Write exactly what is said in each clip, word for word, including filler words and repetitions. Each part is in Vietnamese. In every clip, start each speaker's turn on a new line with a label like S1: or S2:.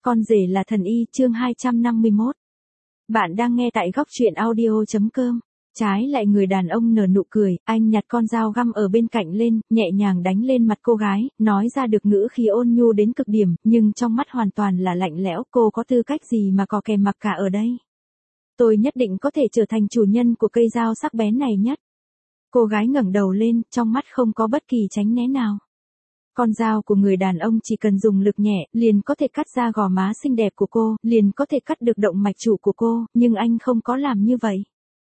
S1: Con rể là thần y, chương hai trăm năm mươi mốt. Bạn đang nghe tại góc truyện audio.com. Trái lại người đàn ông nở nụ cười, anh nhặt con dao găm ở bên cạnh lên, nhẹ nhàng đánh lên mặt cô gái, nói ra được ngữ khí ôn nhu đến cực điểm, nhưng trong mắt hoàn toàn là lạnh lẽo. Cô có tư cách gì mà có kè mặc cả ở đây? Tôi nhất định có thể trở thành chủ nhân của cây dao sắc bén này nhất. Cô gái ngẩng đầu lên, trong mắt không có bất kỳ tránh né nào. Con dao của người đàn ông chỉ cần dùng lực nhẹ, liền có thể cắt ra gò má xinh đẹp của cô, liền có thể cắt được động mạch chủ của cô, nhưng anh không có làm như vậy.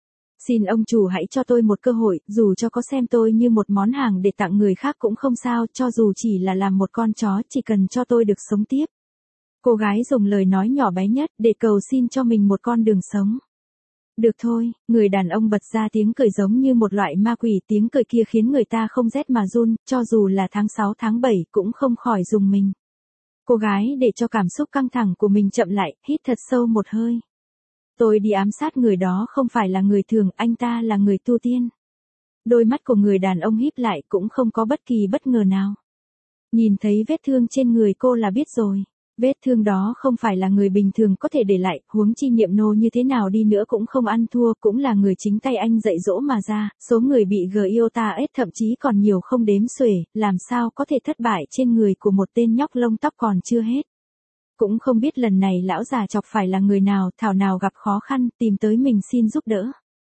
S1: Xin ông chủ hãy cho tôi một cơ hội, dù cho có xem tôi như một món hàng để tặng người khác cũng không sao, cho dù chỉ là làm một con chó, chỉ cần cho tôi được sống tiếp. Cô gái dùng lời nói nhỏ bé nhất để cầu xin cho mình một con đường sống. Được thôi, người đàn ông bật ra tiếng cười giống như một loại ma quỷ, tiếng cười kia khiến người ta không rét mà run, cho dù là tháng sáu tháng bảy cũng không khỏi rùng mình. Cô gái để cho cảm xúc căng thẳng của mình chậm lại, hít thật sâu một hơi. Tôi đi ám sát người đó không phải là người thường, anh ta là người tu tiên. Đôi mắt của người đàn ông híp lại cũng không có bất kỳ bất ngờ nào. Nhìn thấy vết thương trên người cô là biết rồi. Vết thương đó không phải là người bình thường có thể để lại, huống chi Niệm Nô như thế nào đi nữa cũng không ăn thua, cũng là người chính tay anh dạy dỗ mà ra, số người bị Gyota thậm chí còn nhiều không đếm xuể, làm sao có thể thất bại trên người của một tên nhóc lông tóc còn chưa hết. Cũng không biết lần này lão già chọc phải là người nào, thảo nào gặp khó khăn, tìm tới mình xin giúp đỡ.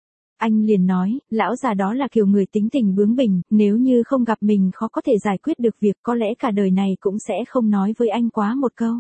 S1: Anh liền nói, lão già đó là kiểu người tính tình bướng bỉnh, nếu như không gặp mình khó có thể giải quyết được việc, có lẽ cả đời này cũng sẽ không nói với anh quá một câu.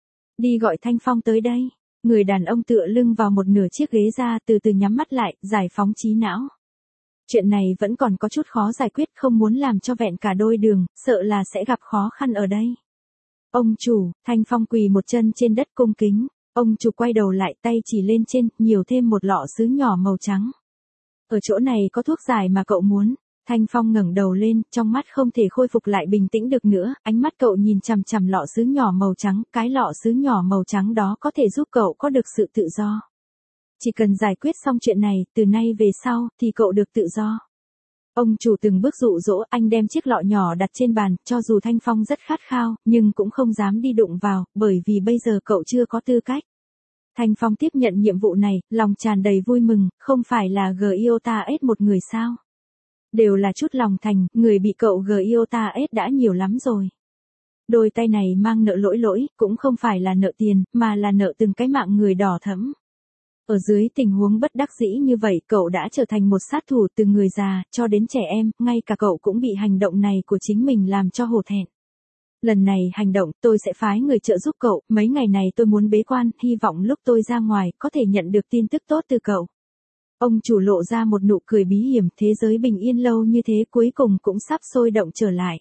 S1: Đi gọi Thanh Phong tới đây. Người đàn ông tựa lưng vào một nửa chiếc ghế ra, từ từ nhắm mắt lại, giải phóng trí não. Chuyện này vẫn còn có chút khó giải quyết, không muốn làm cho vẹn cả đôi đường, sợ là sẽ gặp khó khăn ở đây. Ông chủ, Thanh Phong quỳ một chân trên đất cung kính. Ông chủ quay đầu lại, tay chỉ lên trên, nhiều thêm một lọ sứ nhỏ màu trắng. Ở chỗ này có thuốc giải mà cậu muốn. Thanh Phong ngẩng đầu lên, trong mắt không thể khôi phục lại bình tĩnh được nữa, ánh mắt cậu nhìn chằm chằm lọ sứ nhỏ màu trắng, cái lọ sứ nhỏ màu trắng đó có thể giúp cậu có được sự tự do. Chỉ cần giải quyết xong chuyện này, từ nay về sau, thì cậu được tự do. Ông chủ từng bước dụ dỗ, anh đem chiếc lọ nhỏ đặt trên bàn, cho dù Thanh Phong rất khát khao, nhưng cũng không dám đi đụng vào, bởi vì bây giờ cậu chưa có tư cách. Thanh Phong tiếp nhận nhiệm vụ này, lòng tràn đầy vui mừng, không phải là Gyota một người sao. Đều là chút lòng thành, người bị cậu Gyota đã nhiều lắm rồi. Đôi tay này mang nợ lỗi lỗi, cũng không phải là nợ tiền, mà là nợ từng cái mạng người đỏ thẫm. Ở dưới tình huống bất đắc dĩ như vậy, cậu đã trở thành một sát thủ, từ người già, cho đến trẻ em, ngay cả cậu cũng bị hành động này của chính mình làm cho hổ thẹn. Lần này hành động, tôi sẽ phái người trợ giúp cậu, mấy ngày này tôi muốn bế quan, hy vọng lúc tôi ra ngoài, có thể nhận được tin tức tốt từ cậu. Ông chủ lộ ra một nụ cười bí hiểm, thế giới bình yên lâu như thế cuối cùng cũng sắp sôi động trở lại.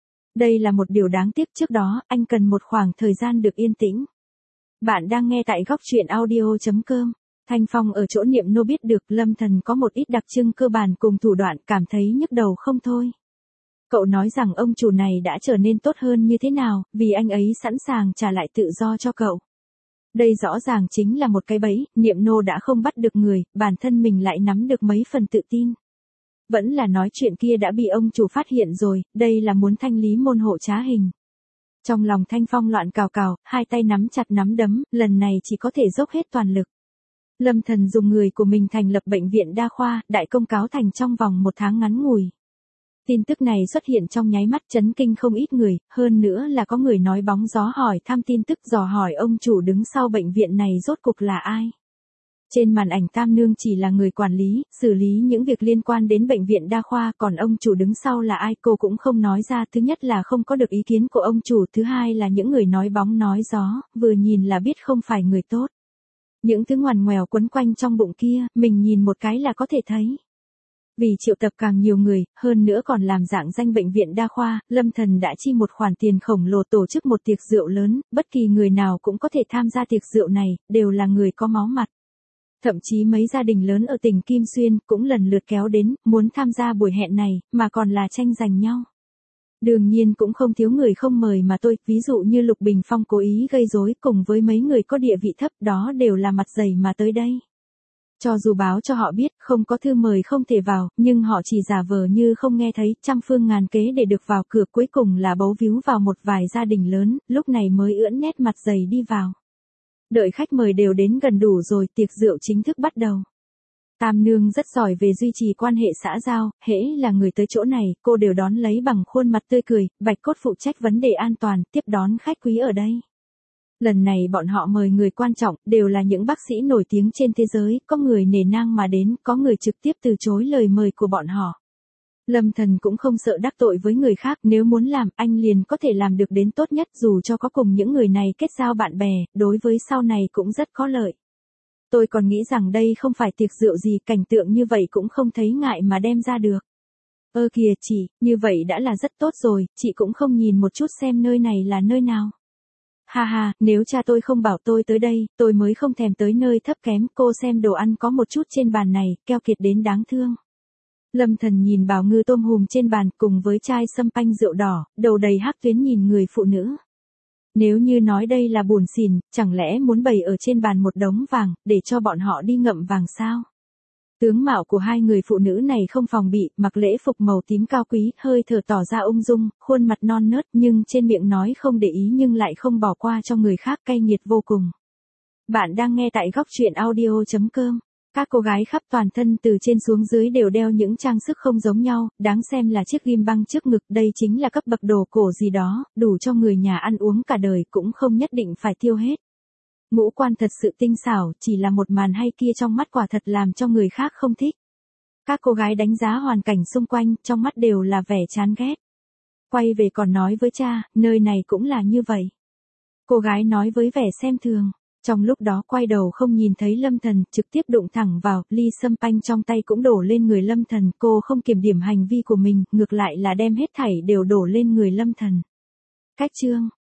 S1: Đây là một điều đáng tiếc, trước đó, anh cần một khoảng thời gian được yên tĩnh. Bạn đang nghe tại góc truyện audio.com. Thanh Phong ở chỗ Niệm Nô biết được Lâm Thần có một ít đặc trưng cơ bản cùng thủ đoạn, cảm thấy nhức đầu không thôi. Cậu nói rằng ông chủ này đã trở nên tốt hơn như thế nào, vì anh ấy sẵn sàng trả lại tự do cho cậu. Đây rõ ràng chính là một cái bẫy, Niệm Nô đã không bắt được người, bản thân mình lại nắm được mấy phần tự tin. Vẫn là nói chuyện kia đã bị ông chủ phát hiện rồi, đây là muốn thanh lý môn hộ trá hình. Trong lòng Thanh Phong loạn cào cào, hai tay nắm chặt nắm đấm, lần này chỉ có thể dốc hết toàn lực. Lâm Thần dùng người của mình thành lập bệnh viện đa khoa, đại công cáo thành trong vòng một tháng ngắn ngủi. Tin tức này xuất hiện trong nháy mắt chấn kinh không ít người, hơn nữa là có người nói bóng gió hỏi thăm tin tức, dò hỏi ông chủ đứng sau bệnh viện này rốt cuộc là ai. Trên màn ảnh Tam Nương chỉ là người quản lý, xử lý những việc liên quan đến bệnh viện đa khoa, còn ông chủ đứng sau là ai cô cũng không nói ra, thứ nhất là không có được ý kiến của ông chủ, thứ hai là những người nói bóng nói gió, vừa nhìn là biết không phải người tốt. Những thứ ngoằn ngoèo quấn quanh trong bụng kia, mình nhìn một cái là có thể thấy. Vì triệu tập càng nhiều người, hơn nữa còn làm dạng danh bệnh viện đa khoa, Lâm Thần đã chi một khoản tiền khổng lồ tổ chức một tiệc rượu lớn, bất kỳ người nào cũng có thể tham gia tiệc rượu này, đều là người có máu mặt. Thậm chí mấy gia đình lớn ở tỉnh Kim Xuyên cũng lần lượt kéo đến, muốn tham gia buổi hẹn này, mà còn là tranh giành nhau. Đương nhiên cũng không thiếu người không mời mà tôi, ví dụ như Lục Bình Phong cố ý gây rối cùng với mấy người có địa vị thấp, đó đều là mặt dày mà tới đây. Cho dù báo cho họ biết không có thư mời không thể vào, nhưng họ chỉ giả vờ như không nghe thấy, trăm phương ngàn kế để được vào cửa, cuối cùng là bấu víu vào một vài gia đình lớn, lúc này mới ưỡn nét mặt dày đi vào. Đợi khách mời đều đến gần đủ rồi, tiệc rượu chính thức bắt đầu. Tam nương rất giỏi về duy trì quan hệ xã giao, hễ là người tới chỗ này, cô đều đón lấy bằng khuôn mặt tươi cười, Bạch Cốt phụ trách vấn đề an toàn, tiếp đón khách quý ở đây. Lần này bọn họ mời người quan trọng, đều là những bác sĩ nổi tiếng trên thế giới, có người nể nang mà đến, có người trực tiếp từ chối lời mời của bọn họ. Lâm Thần cũng không sợ đắc tội với người khác, nếu muốn làm, anh liền có thể làm được đến tốt nhất, dù cho có cùng những người này kết giao bạn bè, đối với sau này cũng rất có lợi. Tôi còn nghĩ rằng đây không phải tiệc rượu gì, cảnh tượng như vậy cũng không thấy ngại mà đem ra được. Ơ kìa chị, như vậy đã là rất tốt rồi, chị cũng không nhìn một chút xem nơi này là nơi nào. Ha ha, nếu cha tôi không bảo tôi tới đây, tôi mới không thèm tới nơi thấp kém, cô xem đồ ăn có một chút trên bàn này, keo kiệt đến đáng thương. Lâm Thần nhìn bào ngư tôm hùm trên bàn cùng với chai sâm panh rượu đỏ, đầu đầy hắc tuyến nhìn người phụ nữ. Nếu như nói đây là buồn xỉn, chẳng lẽ muốn bày ở trên bàn một đống vàng, để cho bọn họ đi ngậm vàng sao? Tướng mạo của hai người phụ nữ này không phòng bị, mặc lễ phục màu tím cao quý, hơi thở tỏ ra ung dung, khuôn mặt non nớt nhưng trên miệng nói không để ý nhưng lại không bỏ qua cho người khác, cay nghiệt vô cùng. Bạn đang nghe tại góc truyện audio chấm com. Các cô gái khắp toàn thân từ trên xuống dưới đều đeo những trang sức không giống nhau, đáng xem là chiếc ghim băng trước ngực, đây chính là cấp bậc đồ cổ gì đó, đủ cho người nhà ăn uống cả đời cũng không nhất định phải tiêu hết. Ngũ quan thật sự tinh xảo, chỉ là một màn hay kia trong mắt quả thật làm cho người khác không thích. Các cô gái đánh giá hoàn cảnh xung quanh, trong mắt đều là vẻ chán ghét. Quay về còn nói với cha, nơi này cũng là như vậy. Cô gái nói với vẻ xem thường. Trong lúc đó quay đầu không nhìn thấy Lâm Thần, trực tiếp đụng thẳng vào, ly sâm panh trong tay cũng đổ lên người Lâm Thần, cô không kiểm điểm hành vi của mình, ngược lại là đem hết thảy đều đổ lên người Lâm Thần. Cách chương